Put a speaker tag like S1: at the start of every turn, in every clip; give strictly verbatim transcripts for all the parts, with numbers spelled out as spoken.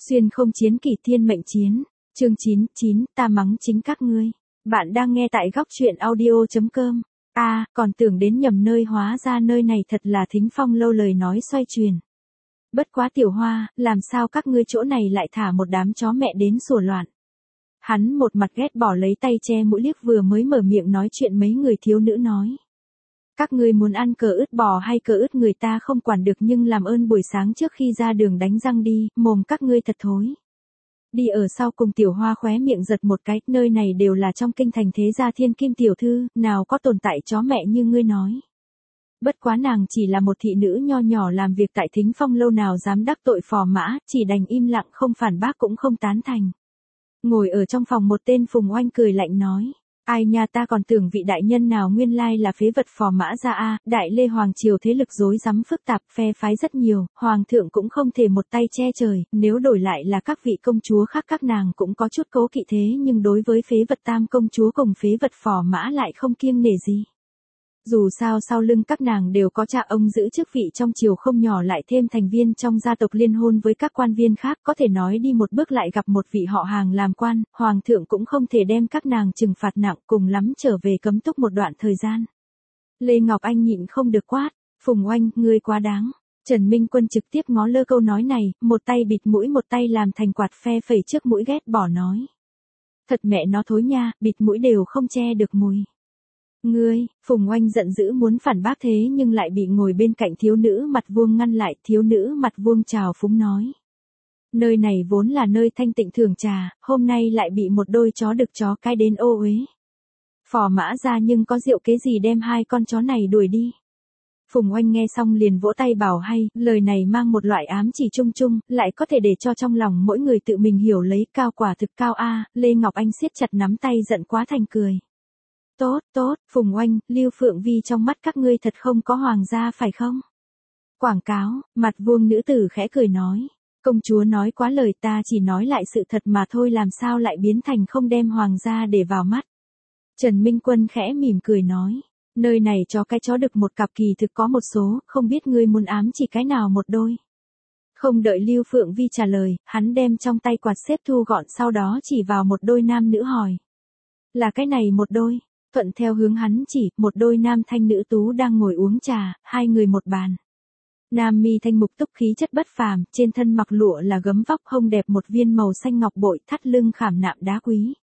S1: Xuyên không chiến kỳ thiên mệnh chiến. Chương chín, chín, ta mắng chính các ngươi. Bạn đang nghe tại góc truyện audio.com. A, à, còn tưởng đến nhầm nơi, hóa ra nơi này thật là Thính Phong lâu lời nói xoay truyền. Bất quá Tiểu Hoa, làm sao các ngươi chỗ này lại thả một đám chó mẹ đến sủa loạn. Hắn một mặt ghét bỏ lấy tay che mũi liếc vừa mới mở miệng nói chuyện mấy người thiếu nữ nói. Các ngươi muốn ăn cờ ướt bò hay cờ ướt người ta không quản được, nhưng làm ơn buổi sáng trước khi ra đường đánh răng đi, mồm các ngươi thật thối. Đi ở sau cùng Tiểu Hoa khóe miệng giật một cái, nơi này đều là trong kinh thành thế gia thiên kim tiểu thư, nào có tồn tại chó mẹ như ngươi nói. Bất quá nàng chỉ là một thị nữ nho nhỏ làm việc tại Thính Phong lâu, nào dám đắc tội phò mã, chỉ đành im lặng không phản bác cũng không tán thành. Ngồi ở trong phòng một tên Phùng Oanh cười lạnh nói. Ai nha, ta còn tưởng vị đại nhân nào nguyên lai là phế vật phò mã ra a. Đại Lê Hoàng triều thế lực rối rắm phức tạp, phe phái rất nhiều, hoàng thượng cũng không thể một tay che trời, nếu đổi lại là các vị công chúa khác các nàng cũng có chút cố kỵ, thế nhưng đối với phế vật tam công chúa cùng phế vật phò mã lại không kiêng nể gì. Dù sao sau lưng các nàng đều có cha ông giữ chức vị trong triều không nhỏ, lại thêm thành viên trong gia tộc liên hôn với các quan viên khác, có thể nói đi một bước lại gặp một vị họ hàng làm quan, hoàng thượng cũng không thể đem các nàng trừng phạt nặng, cùng lắm trở về cấm túc một đoạn thời gian. Lê Ngọc Anh nhịn không được quát, Phùng Oanh, ngươi quá đáng. Trần Minh Quân trực tiếp ngó lơ câu nói này, một tay bịt mũi một tay làm thành quạt phe phẩy trước mũi ghét bỏ nói. Thật mẹ nó thối nha, bịt mũi đều không che được mùi. Ngươi, Phùng Oanh giận dữ muốn phản bác, thế nhưng lại bị ngồi bên cạnh thiếu nữ mặt vuông ngăn lại. Thiếu nữ mặt vuông trào phúng nói. Nơi này vốn là nơi thanh tịnh thưởng trà, hôm nay lại bị một đôi chó đực chó cái đến ô uế. Phò mã ra nhưng có rượu kế gì đem hai con chó này đuổi đi. Phùng Oanh nghe xong liền vỗ tay bảo hay, lời này mang một loại ám chỉ chung chung, lại có thể để cho trong lòng mỗi người tự mình hiểu lấy, cao quả thực cao a. Lê Ngọc Anh siết chặt nắm tay giận quá thành cười. Tốt, tốt, Phùng Oanh, Lưu Phượng Vi trong mắt các ngươi thật không có hoàng gia phải không? Quảng cáo, mặt vuông nữ tử khẽ cười nói. Công chúa nói quá lời, ta chỉ nói lại sự thật mà thôi, làm sao lại biến thành không đem hoàng gia để vào mắt. Trần Minh Quân khẽ mỉm cười nói. Nơi này cho cái chó đực một cặp kỳ thực có một số, không biết ngươi muốn ám chỉ cái nào một đôi. Không đợi Lưu Phượng Vi trả lời, hắn đem trong tay quạt xếp thu gọn, sau đó chỉ vào một đôi nam nữ hỏi. Là cái này một đôi. Thuận theo hướng hắn chỉ, một đôi nam thanh nữ tú đang ngồi uống trà, hai người một bàn. Nam mi thanh mục túc khí chất bất phàm, trên thân mặc lụa là gấm vóc, hông đẹp một viên màu xanh ngọc bội, thắt lưng khảm nạm đá quý.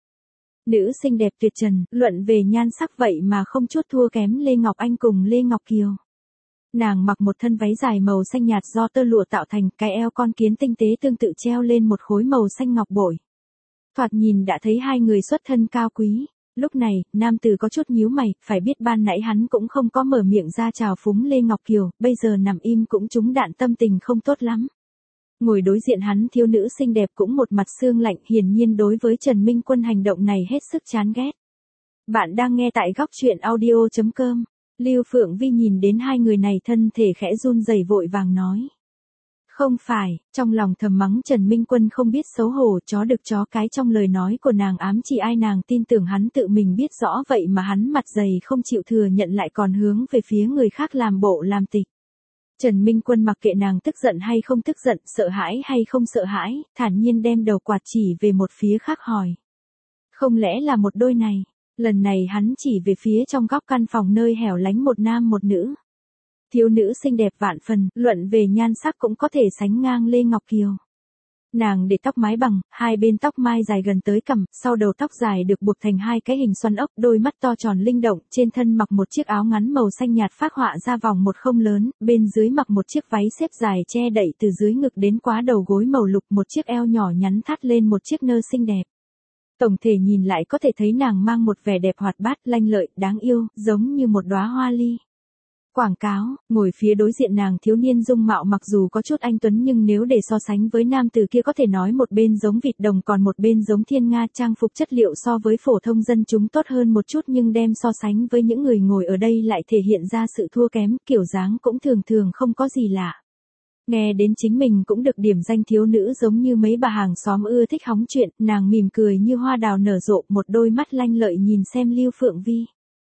S1: Nữ xinh đẹp tuyệt trần, luận về nhan sắc vậy mà không chút thua kém Lê Ngọc Anh cùng Lê Ngọc Kiều. Nàng mặc một thân váy dài màu xanh nhạt do tơ lụa tạo thành, cái eo con kiến tinh tế tương tự treo lên một khối màu xanh ngọc bội. Thoạt nhìn đã thấy hai người xuất thân cao quý. Lúc này, nam tử có chút nhíu mày, phải biết ban nãy hắn cũng không có mở miệng ra chào phúng Lê Ngọc Kiều, bây giờ nằm im cũng trúng đạn, tâm tình không tốt lắm. Ngồi đối diện hắn thiếu nữ xinh đẹp cũng một mặt sương lạnh, hiển nhiên đối với Trần Minh Quân hành động này hết sức chán ghét. Bạn đang nghe tại góc truyện audio.com. Lưu Phượng Vi nhìn đến hai người này thân thể khẽ run rẩy, vội vàng nói. Không phải, trong lòng thầm mắng Trần Minh Quân không biết xấu hổ, chó đực chó cái trong lời nói của nàng ám chỉ ai, nàng tin tưởng hắn tự mình biết rõ, vậy mà hắn mặt dày không chịu thừa nhận, lại còn hướng về phía người khác làm bộ làm tịch. Trần Minh Quân mặc kệ nàng tức giận hay không tức giận, sợ hãi hay không sợ hãi, thản nhiên đem đầu quạt chỉ về một phía khác hỏi. Không lẽ là một đôi này? Lần này hắn chỉ về phía trong góc căn phòng nơi hẻo lánh, một nam một nữ. Thiếu nữ xinh đẹp vạn phần, luận về nhan sắc cũng có thể sánh ngang Lê Ngọc Kiều. Nàng để tóc mái bằng, hai bên tóc mai dài gần tới cằm, sau đầu tóc dài được buộc thành hai cái hình xoắn ốc, đôi mắt to tròn linh động, trên thân mặc một chiếc áo ngắn màu xanh nhạt phác họa ra vòng một không lớn, bên dưới mặc một chiếc váy xếp dài che đậy từ dưới ngực đến quá đầu gối màu lục, một chiếc eo nhỏ nhắn thắt lên một chiếc nơ xinh đẹp. Tổng thể nhìn lại có thể thấy nàng mang một vẻ đẹp hoạt bát, lanh lợi, đáng yêu, giống như một đóa hoa ly. Quảng cáo, ngồi phía đối diện nàng thiếu niên dung mạo mặc dù có chút anh tuấn, nhưng nếu để so sánh với nam tử kia có thể nói một bên giống vịt đồng còn một bên giống thiên nga, trang phục chất liệu so với phổ thông dân chúng tốt hơn một chút, nhưng đem so sánh với những người ngồi ở đây lại thể hiện ra sự thua kém, kiểu dáng cũng thường thường không có gì lạ. Nghe đến chính mình cũng được điểm danh thiếu nữ giống như mấy bà hàng xóm ưa thích hóng chuyện, nàng mỉm cười như hoa đào nở rộ, một đôi mắt lanh lợi nhìn xem Lưu Phượng Vi.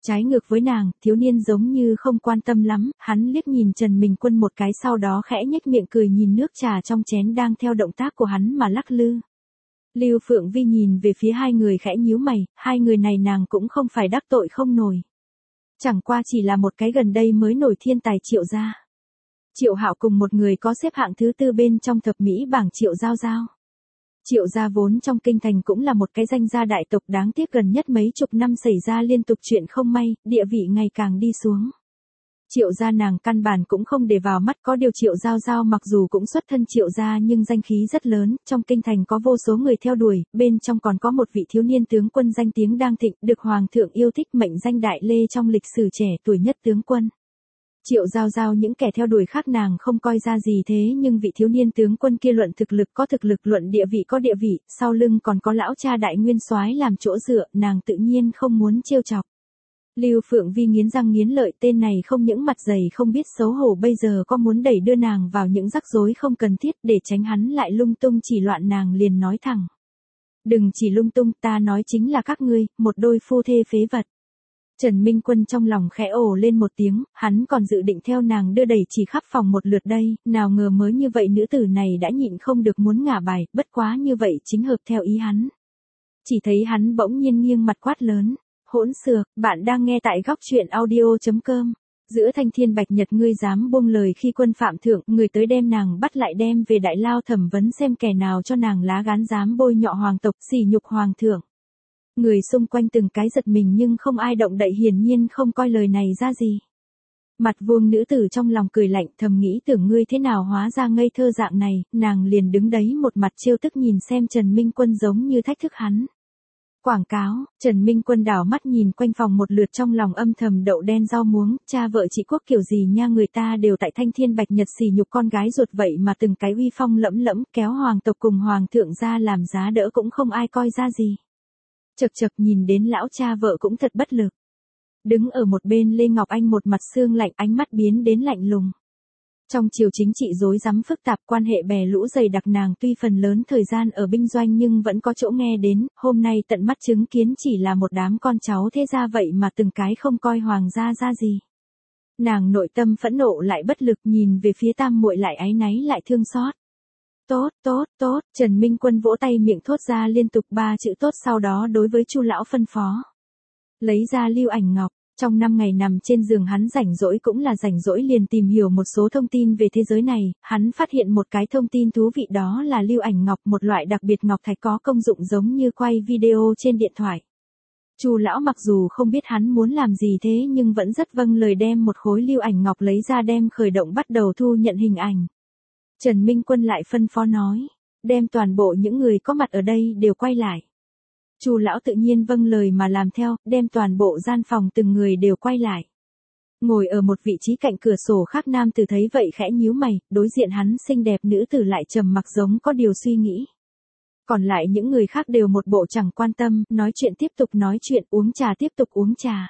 S1: Trái ngược với nàng, thiếu niên giống như không quan tâm lắm, hắn liếc nhìn Trần Minh Quân một cái sau đó khẽ nhếch miệng cười nhìn nước trà trong chén đang theo động tác của hắn mà lắc lư. Lưu Phượng Vi nhìn về phía hai người khẽ nhíu mày, hai người này nàng cũng không phải đắc tội không nổi. Chẳng qua chỉ là một cái gần đây mới nổi thiên tài Triệu gia. Triệu Hạo cùng một người có xếp hạng thứ tư bên trong thập mỹ bảng Triệu Giao Giao. Triệu gia vốn trong kinh thành cũng là một cái danh gia đại tộc, đáng tiếc gần nhất mấy chục năm xảy ra liên tục chuyện không may, địa vị ngày càng đi xuống. Triệu gia nàng căn bản cũng không để vào mắt, có điều Triệu Giao Giao mặc dù cũng xuất thân Triệu gia nhưng danh khí rất lớn, trong kinh thành có vô số người theo đuổi, bên trong còn có một vị thiếu niên tướng quân danh tiếng đang thịnh, được hoàng thượng yêu thích, mệnh danh Đại Lê trong lịch sử trẻ tuổi nhất tướng quân. Triệu Giao Giao những kẻ theo đuổi khác nàng không coi ra gì, thế nhưng vị thiếu niên tướng quân kia luận thực lực có thực lực, luận địa vị có địa vị, sau lưng còn có lão cha Đại Nguyên Soái làm chỗ dựa, nàng tự nhiên không muốn trêu chọc. Lưu Phượng Vi nghiến răng nghiến lợi, tên này không những mặt dày không biết xấu hổ, bây giờ có muốn đẩy đưa nàng vào những rắc rối không cần thiết, để tránh hắn lại lung tung chỉ loạn, nàng liền nói thẳng. Đừng chỉ lung tung, ta nói chính là các ngươi, một đôi phu thê phế vật. Trần Minh Quân trong lòng khẽ ồ lên một tiếng, hắn còn dự định theo nàng đưa đẩy chỉ khắp phòng một lượt đây, nào ngờ mới như vậy nữ tử này đã nhịn không được muốn ngả bài, bất quá như vậy chính hợp theo ý hắn. Chỉ thấy hắn bỗng nhiên nghiêng mặt quát lớn, hỗn xược, bạn đang nghe tại góc truyện audio chấm com. Giữa thanh thiên bạch nhật ngươi dám buông lời khi quân phạm thượng, người tới đem nàng bắt lại đem về đại lao thẩm vấn xem kẻ nào cho nàng lá gan dám bôi nhọ hoàng tộc, sỉ nhục hoàng thượng. Người xung quanh từng cái giật mình nhưng không ai động đậy, hiển nhiên không coi lời này ra gì. Mặt vuông nữ tử trong lòng cười lạnh, thầm nghĩ tưởng ngươi thế nào hóa ra ngây thơ dạng này, nàng liền đứng đấy một mặt trêu tức nhìn xem Trần Minh Quân giống như thách thức hắn. Quảng cáo, Trần Minh Quân đảo mắt nhìn quanh phòng một lượt trong lòng âm thầm đậu đen rau muống, cha vợ chị quốc kiểu gì nha, người ta đều tại thanh thiên bạch nhật sỉ nhục con gái ruột vậy mà từng cái uy phong lẫm lẫm, kéo hoàng tộc cùng hoàng thượng ra làm giá đỡ cũng không ai coi ra gì. Chật chật nhìn đến lão cha vợ cũng thật bất lực. Đứng ở một bên Lê Ngọc Anh một mặt sương lạnh, ánh mắt biến đến lạnh lùng. Trong triều chính trị rối rắm phức tạp, quan hệ bè lũ dày đặc, nàng tuy phần lớn thời gian ở binh doanh nhưng vẫn có chỗ nghe đến, hôm nay tận mắt chứng kiến chỉ là một đám con cháu thế gia vậy mà từng cái không coi hoàng gia ra gì. Nàng nội tâm phẫn nộ lại bất lực, nhìn về phía tam muội lại áy náy lại thương xót. Tốt, tốt, tốt, Trần Minh Quân vỗ tay miệng thốt ra liên tục ba chữ tốt, sau đó đối với Chu lão phân phó. Lấy ra Lưu Ảnh Ngọc, trong năm ngày nằm trên giường hắn rảnh rỗi cũng là rảnh rỗi liền tìm hiểu một số thông tin về thế giới này, hắn phát hiện một cái thông tin thú vị, đó là Lưu Ảnh Ngọc, một loại đặc biệt ngọc thạch có công dụng giống như quay video trên điện thoại. Chu lão mặc dù không biết hắn muốn làm gì thế nhưng vẫn rất vâng lời đem một khối Lưu Ảnh Ngọc lấy ra đem khởi động bắt đầu thu nhận hình ảnh. Trần Minh Quân lại phân phó nói, đem toàn bộ những người có mặt ở đây đều quay lại. Chu lão tự nhiên vâng lời mà làm theo, đem toàn bộ gian phòng từng người đều quay lại. Ngồi ở một vị trí cạnh cửa sổ khác nam tử thấy vậy khẽ nhíu mày, đối diện hắn xinh đẹp nữ tử lại trầm mặc giống có điều suy nghĩ. Còn lại những người khác đều một bộ chẳng quan tâm, nói chuyện tiếp tục nói chuyện, uống trà tiếp tục uống trà.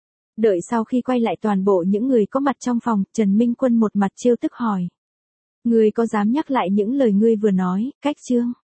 S1: Đợi sau khi quay lại toàn bộ những người có mặt trong phòng, Trần Minh Quân một mặt trêu tức hỏi. Ngươi có dám nhắc lại những lời ngươi vừa nói, cách chương?